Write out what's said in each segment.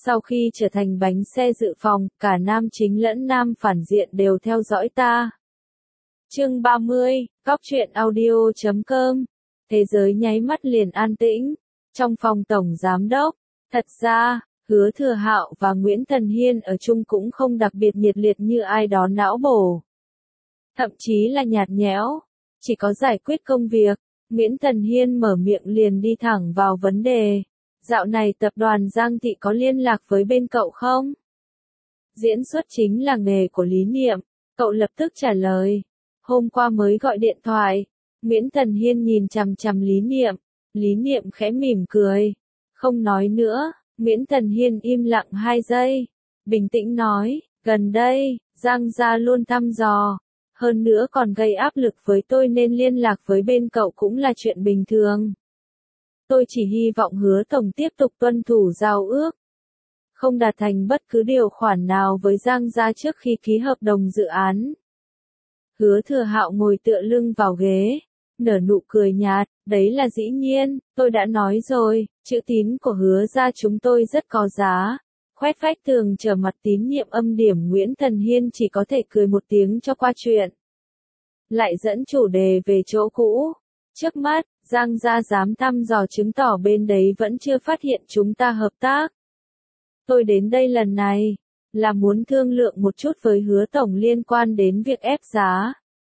Sau khi trở thành bánh xe dự phòng, cả nam chính lẫn nam phản diện đều theo dõi ta. Chương 30, Góc truyện audio.com. Thế giới nháy mắt liền an tĩnh. Trong phòng tổng giám đốc, thật ra, Hứa Thừa Hạo và Nguyễn Thần Hiên ở chung cũng không đặc biệt nhiệt liệt như ai đó não bổ. Thậm chí là nhạt nhẽo, chỉ có giải quyết công việc, Nguyễn Thần Hiên mở miệng liền đi thẳng vào vấn đề. Dạo này tập đoàn Giang Thị có liên lạc với bên cậu không? Diễn xuất chính là nghề của Lý Niệm, cậu lập tức trả lời. Hôm qua mới gọi điện thoại. Nguyễn Thần Hiên nhìn chằm chằm Lý Niệm khẽ mỉm cười. Không nói nữa, Nguyễn Thần Hiên im lặng 2 giây. Bình tĩnh nói, gần đây, Giang gia luôn thăm dò. Hơn nữa còn gây áp lực với tôi nên liên lạc với bên cậu cũng là chuyện bình thường. Tôi chỉ hy vọng Hứa tổng tiếp tục tuân thủ giao ước. Không đạt thành bất cứ điều khoản nào với Giang gia trước khi ký hợp đồng dự án. Hứa Thừa Hạo ngồi tựa lưng vào ghế, nở nụ cười nhạt, đấy là dĩ nhiên, tôi đã nói rồi, chữ tín của Hứa gia chúng tôi rất có giá. Khoét vách tường trở mặt tín nhiệm âm điểm Nguyễn Thần Hiên chỉ có thể cười một tiếng cho qua chuyện. Lại dẫn chủ đề về chỗ cũ. Trước mắt, Giang gia dám thăm dò chứng tỏ bên đấy vẫn chưa phát hiện chúng ta hợp tác. Tôi đến đây lần này, là muốn thương lượng một chút với Hứa tổng liên quan đến việc ép giá.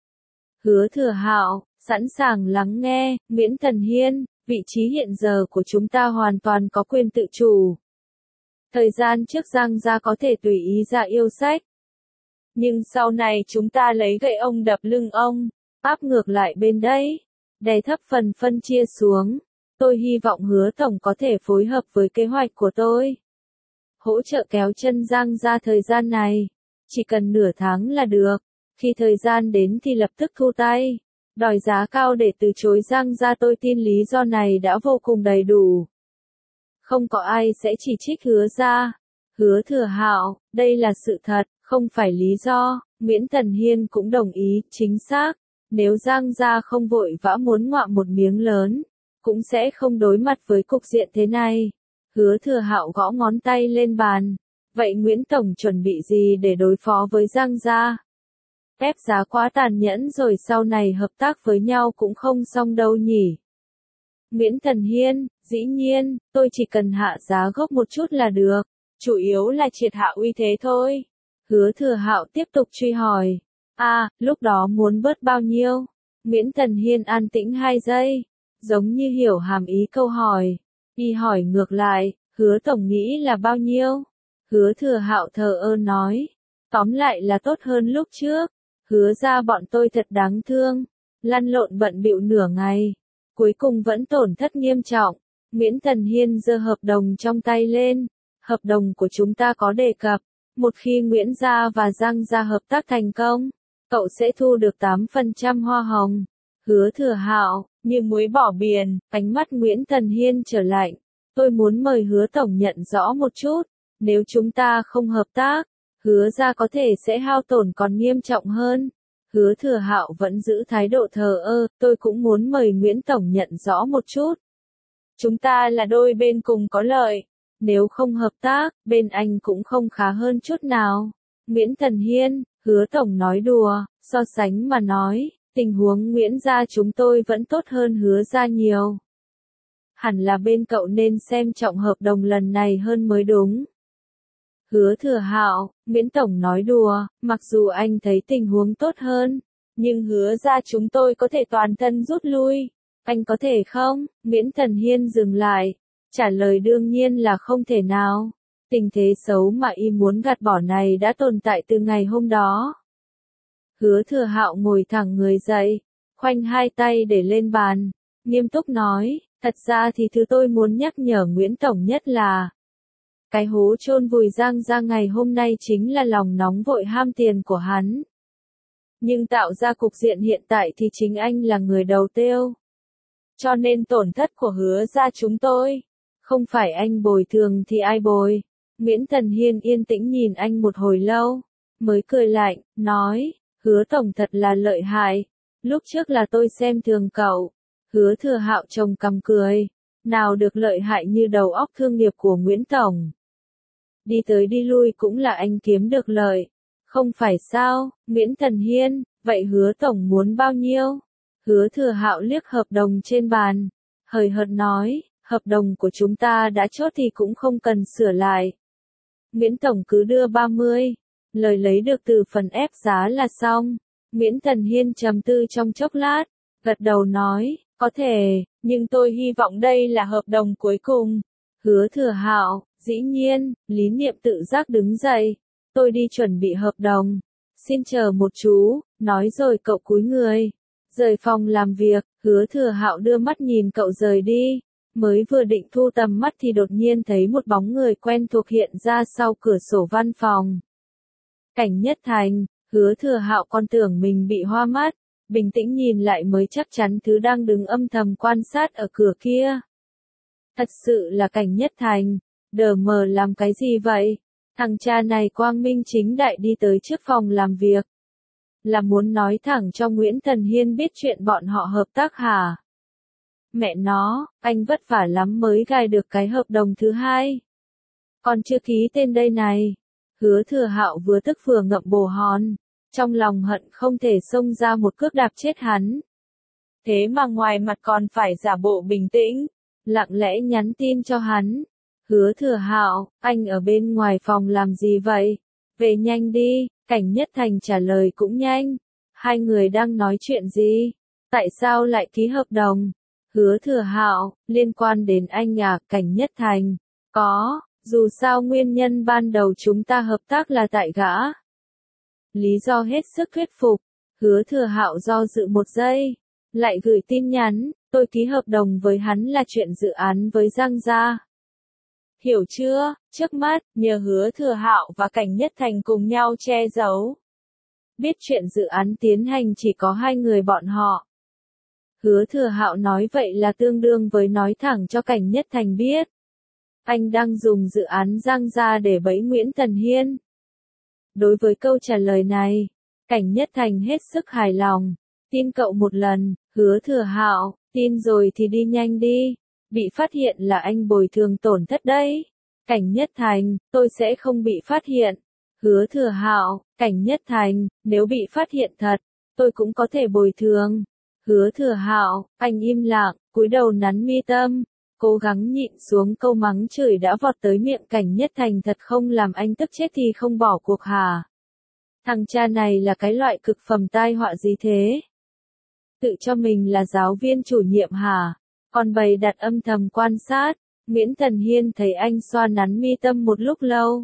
Hứa Thừa Hạo, sẵn sàng lắng nghe, Nguyễn Thần Hiên, vị trí hiện giờ của chúng ta hoàn toàn có quyền tự chủ. Thời gian trước Giang gia có thể tùy ý ra yêu sách. Nhưng sau này chúng ta lấy gậy ông đập lưng ông, áp ngược lại bên đấy, đè thấp phần phân chia xuống. Tôi hy vọng Hứa tổng có thể phối hợp với kế hoạch của tôi. Hỗ trợ kéo chân Giang gia thời gian này. Chỉ cần nửa tháng là được. Khi thời gian đến thì lập tức thu tay. Đòi giá cao để từ chối Giang gia tôi tin lý do này đã vô cùng đầy đủ. Không có ai sẽ chỉ trích Hứa gia. Hứa Thừa Hạo, đây là sự thật, không phải lý do. Nguyễn Thần Hiên cũng đồng ý, chính xác. Nếu Giang gia không vội vã muốn ngoạm một miếng lớn, cũng sẽ không đối mặt với cục diện thế này. Hứa Thừa Hạo gõ ngón tay lên bàn. Vậy Nguyễn tổng chuẩn bị gì để đối phó với Giang gia? Ép giá quá tàn nhẫn rồi sau này hợp tác với nhau cũng không xong đâu nhỉ. Nguyễn Thần Hiên, dĩ nhiên, tôi chỉ cần hạ giá gốc một chút là được. Chủ yếu là triệt hạ uy thế thôi. Hứa Thừa Hạo tiếp tục truy hỏi. Lúc đó muốn bớt bao nhiêu? Nguyễn Thần Hiên an tĩnh 2 giây. Giống như hiểu hàm ý câu hỏi. Y hỏi ngược lại, Hứa tổng nghĩ là bao nhiêu? Hứa Thừa Hạo thờ ơ nói. Tóm lại là tốt hơn lúc trước. Hứa ra bọn tôi thật đáng thương. Lăn lộn bận bịu nửa ngày. Cuối cùng vẫn tổn thất nghiêm trọng. Nguyễn Thần Hiên giơ hợp đồng trong tay lên. Hợp đồng của chúng ta có đề cập. Một khi Nguyễn gia và Giang gia hợp tác thành công, cậu sẽ thu được 8% hoa hồng. Hứa Thừa Hạo, như muối bỏ biển, ánh mắt Nguyễn Thần Hiên trở lạnh. Tôi muốn mời Hứa tổng nhận rõ một chút. Nếu chúng ta không hợp tác, Hứa gia có thể sẽ hao tổn còn nghiêm trọng hơn. Hứa Thừa Hạo vẫn giữ thái độ thờ ơ, tôi cũng muốn mời Nguyễn tổng nhận rõ một chút. Chúng ta là đôi bên cùng có lợi. Nếu không hợp tác, bên anh cũng không khá hơn chút nào. Nguyễn Thần Hiên, Hứa tổng nói đùa, so sánh mà nói, tình huống Nguyễn gia chúng tôi vẫn tốt hơn Hứa gia nhiều. Hẳn là bên cậu nên xem trọng hợp đồng lần này hơn mới đúng. Hứa Thừa Hạo, Nguyễn tổng nói đùa, mặc dù anh thấy tình huống tốt hơn, nhưng Hứa gia chúng tôi có thể toàn thân rút lui. Anh có thể không? Nguyễn Thần Hiên dừng lại. Trả lời đương nhiên là không thể nào. Tình thế xấu mà y muốn gạt bỏ này đã tồn tại từ ngày hôm đó. Hứa Thừa Hạo ngồi thẳng người dậy, khoanh 2 tay để lên bàn, nghiêm túc nói, thật ra thì thứ tôi muốn nhắc nhở Nguyễn tổng nhất là cái hố chôn vùi Giang gia ngày hôm nay chính là lòng nóng vội ham tiền của hắn. Nhưng tạo ra cục diện hiện tại thì chính anh là người đầu tiêu. Cho nên tổn thất của Hứa gia chúng tôi, không phải anh bồi thường thì ai bồi. Nguyễn Thần Hiên yên tĩnh nhìn anh một hồi lâu, mới cười lạnh, nói, Hứa tổng thật là lợi hại. Lúc trước là tôi xem thường cậu. Hứa Thừa Hạo trông cằm cười. Nào được lợi hại như đầu óc thương nghiệp của Nguyễn tổng. đi tới đi lui cũng là anh kiếm được lợi. Không phải sao, Nguyễn Thần Hiên, vậy Hứa tổng muốn bao nhiêu? Hứa Thừa Hạo liếc hợp đồng trên bàn, hời hợt nói, hợp đồng của chúng ta đã chốt thì cũng không cần sửa lại. Nguyễn tổng cứ đưa 30, lời lấy được từ phần ép giá là xong. Nguyễn Thần Hiên trầm tư trong chốc lát, gật đầu nói, có thể, nhưng tôi hy vọng đây là hợp đồng cuối cùng. Hứa Thừa Hạo, dĩ nhiên, Lý Niệm tự giác đứng dậy, tôi đi chuẩn bị hợp đồng. Xin chờ một chú, nói rồi cậu cúi người. Rời phòng làm việc, Hứa Thừa Hạo đưa mắt nhìn cậu rời đi. Mới vừa định thu tầm mắt thì đột nhiên thấy một bóng người quen thuộc hiện ra sau cửa sổ văn phòng. Cảnh Nhất Thành, Hứa Thừa Hạo còn tưởng mình bị hoa mắt, bình tĩnh nhìn lại mới chắc chắn thứ đang đứng âm thầm quan sát ở cửa kia. Thật sự là Cảnh Nhất Thành, đờ mờ làm cái gì vậy? Thằng cha này quang minh chính đại đi tới trước phòng làm việc. Là muốn nói thẳng cho Nguyễn Thần Hiên biết chuyện bọn họ hợp tác hả? Mẹ nó, anh vất vả lắm mới gài được cái hợp đồng thứ hai. Còn chưa ký tên đây này. Hứa Thừa Hạo vừa tức vừa ngậm bồ hòn, trong lòng hận không thể xông ra một cước đạp chết hắn. Thế mà ngoài mặt còn phải giả bộ bình tĩnh, lặng lẽ nhắn tin cho hắn. Hứa Thừa Hạo, anh ở bên ngoài phòng làm gì vậy? Về nhanh đi. Cảnh Nhất Thành trả lời cũng nhanh. Hai người đang nói chuyện gì? Tại sao lại ký hợp đồng? Hứa Thừa Hạo, liên quan đến anh à? Cảnh Nhất Thành, có, dù sao nguyên nhân ban đầu chúng ta hợp tác là tại gã. Lý do hết sức thuyết phục. Hứa Thừa Hạo do dự một giây, lại gửi tin nhắn, tôi ký hợp đồng với hắn là chuyện dự án với Giang Gia. Hiểu chưa? Trước mắt, nhờ Hứa Thừa Hạo và Cảnh Nhất Thành cùng nhau che giấu. Biết chuyện dự án tiến hành chỉ có hai người bọn họ. Hứa Thừa Hạo nói vậy là tương đương với nói thẳng cho Cảnh Nhất Thành biết. Anh đang dùng dự án Giang Gia để bẫy Nguyễn Thần Hiên. Đối với câu trả lời này, Cảnh Nhất Thành hết sức hài lòng. Tin cậu một lần, Hứa Thừa Hạo, tin rồi thì đi nhanh đi. Bị phát hiện là anh bồi thường tổn thất đấy. Cảnh Nhất Thành, tôi sẽ không bị phát hiện. Hứa Thừa Hạo, Cảnh Nhất Thành, nếu bị phát hiện thật, tôi cũng có thể bồi thường. Hứa Thừa Hạo, anh im lặng, cúi đầu nắn mi tâm, cố gắng nhịn xuống câu mắng chửi đã vọt tới miệng. Cảnh Nhất Thành thật không làm anh tức chết thì không bỏ cuộc hả? Thằng cha này là cái loại cực phẩm tai họa gì thế? Tự cho mình là giáo viên chủ nhiệm hả? Còn bày đặt âm thầm quan sát. Nguyễn Thần Hiên thấy anh xoa nắn mi tâm một lúc lâu.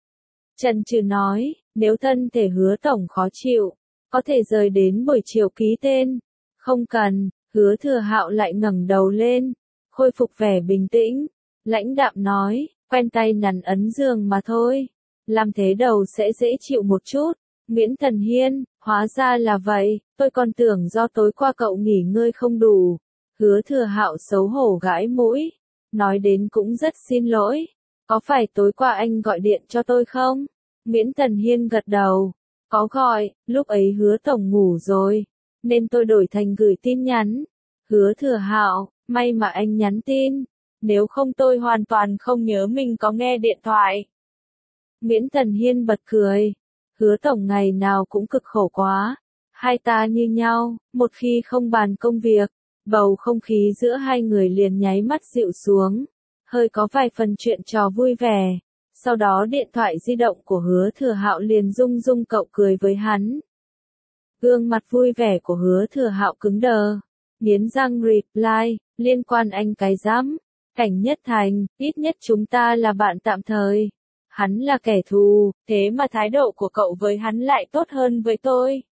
Chần chừ nói, nếu thân thể Hứa tổng khó chịu, có thể rời đến buổi chiều ký tên. Không cần. Hứa Thừa Hạo lại ngẩng đầu lên, khôi phục vẻ bình tĩnh, lãnh đạm nói, quen tay nắn ấn giường mà thôi. Làm thế đầu sẽ dễ chịu một chút. Nguyễn Thần Hiên, hóa ra là vậy, tôi còn tưởng do tối qua cậu nghỉ ngơi không đủ. Hứa Thừa Hạo xấu hổ gãi mũi, nói đến cũng rất xin lỗi. Có phải tối qua anh gọi điện cho tôi không? Nguyễn Thần Hiên gật đầu. Có gọi, lúc ấy Hứa tổng ngủ rồi, nên tôi đổi thành gửi tin nhắn. Hứa Thừa Hạo, may mà anh nhắn tin, nếu không tôi hoàn toàn không nhớ mình có nghe điện thoại. Nguyễn Thần Hiên bật cười. Hứa tổng ngày nào cũng cực khổ quá. Hai ta như nhau, một khi không bàn công việc, bầu không khí giữa hai người liền nháy mắt dịu xuống, hơi có vài phần chuyện trò vui vẻ. Sau đó điện thoại di động của Hứa Thừa Hạo liền rung rung, cậu cười với hắn. Gương mặt vui vẻ của Hứa Thừa Hạo cứng đờ, nghiến răng reply, liên quan anh cái rắm. Cảnh Nhất Thành, ít nhất chúng ta là bạn tạm thời. Hắn là kẻ thù, thế mà thái độ của cậu với hắn lại tốt hơn với tôi.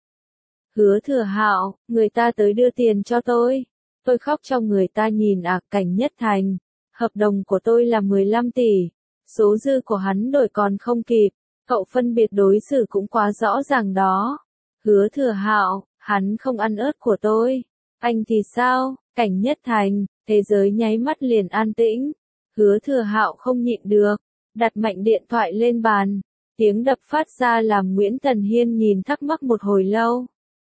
Hứa Thừa Hạo, người ta tới đưa tiền cho tôi khóc cho người ta nhìn à? Cảnh Nhất Thành, hợp đồng của tôi là 15 tỷ, số dư của hắn đổi còn không kịp, cậu phân biệt đối xử cũng quá rõ ràng đó. Hứa Thừa Hạo, hắn không ăn ớt của tôi, anh thì sao? Cảnh Nhất Thành, thế giới nháy mắt liền an tĩnh. Hứa Thừa Hạo không nhịn được, đặt mạnh điện thoại lên bàn, tiếng đập phát ra làm Nguyễn Thần Hiên nhìn thắc mắc một hồi lâu.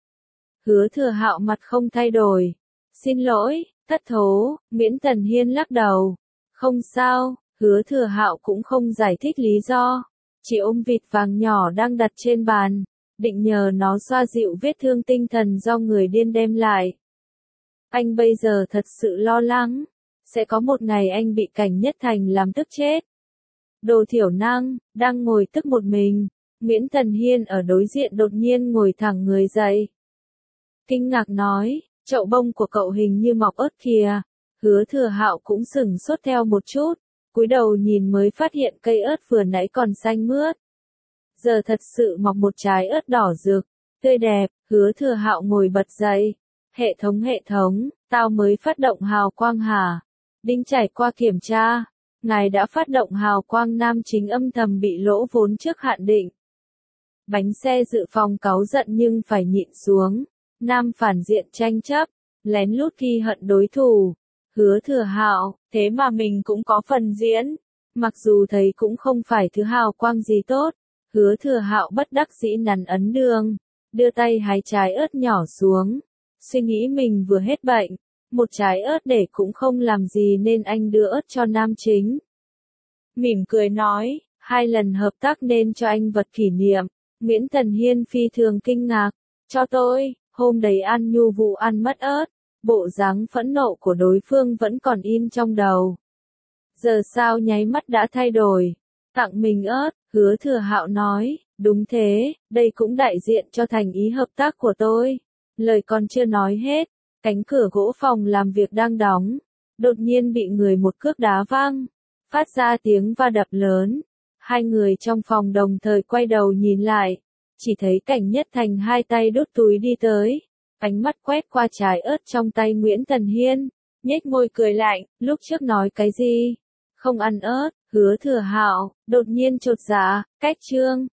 Hứa Thừa Hạo mặt không thay đổi. Xin lỗi, thất thố. Nguyễn Thần Hiên lắc đầu. Không sao. Hứa Thừa Hạo cũng không giải thích lý do, chỉ ôm vịt vàng nhỏ đang đặt trên bàn, định nhờ nó xoa dịu vết thương tinh thần do người điên đem lại. Anh bây giờ thật sự lo lắng, sẽ có một ngày anh bị Cảnh Nhất Thành làm tức chết. Đồ thiểu năng, đang ngồi tức một mình, Nguyễn Thần Hiên ở đối diện đột nhiên ngồi thẳng người dậy. Kinh ngạc nói, chậu bông của cậu hình như mọc ớt kìa. Hứa Thừa Hạo cũng sửng sốt theo một chút, cúi đầu nhìn mới phát hiện cây ớt vừa nãy còn xanh mướt. Giờ thật sự mọc một trái ớt đỏ rực, tươi đẹp. Hứa Thừa Hạo ngồi bật dậy. Hệ thống, tao mới phát động hào quang hả? Đinh trải qua kiểm tra, ngài đã phát động hào quang nam chính âm thầm bị lỗ vốn trước hạn định. Bánh xe dự phòng cáu giận nhưng phải nhịn xuống. Nam phản diện tranh chấp, lén lút ghi hận đối thủ. Hứa Thừa Hạo, thế mà mình cũng có phần diễn. Mặc dù thấy cũng không phải thứ hào quang gì tốt. Hứa Thừa Hạo bất đắc dĩ nắn ấn đường, đưa tay hái trái ớt nhỏ xuống. Suy nghĩ mình vừa hết bệnh, một trái ớt để cũng không làm gì nên anh đưa ớt cho nam chính. Mỉm cười nói, 2 lần hợp tác nên cho anh vật kỷ niệm. Nguyễn Thần Hiên phi thường kinh ngạc, cho tôi, hôm đấy An Nhu vụ ăn mất ớt, bộ dáng phẫn nộ của đối phương vẫn còn in trong đầu. Giờ sao nháy mắt đã thay đổi, tặng mình ớt. Hứa Thừa Hạo nói, đúng thế, đây cũng đại diện cho thành ý hợp tác của tôi. Lời còn chưa nói hết, cánh cửa gỗ phòng làm việc đang đóng, đột nhiên bị người một cước đá văng, phát ra tiếng va đập lớn. 2 người trong phòng đồng thời quay đầu nhìn lại, chỉ thấy Cảnh Nhất Thành 2 tay đút túi đi tới, ánh mắt quét qua trái ớt trong tay Nguyễn Thần Hiên, nhếch môi cười lạnh, lúc trước nói cái gì? Không ăn ớt. Hứa Thừa Hạo đột nhiên chột dạ, cách chương.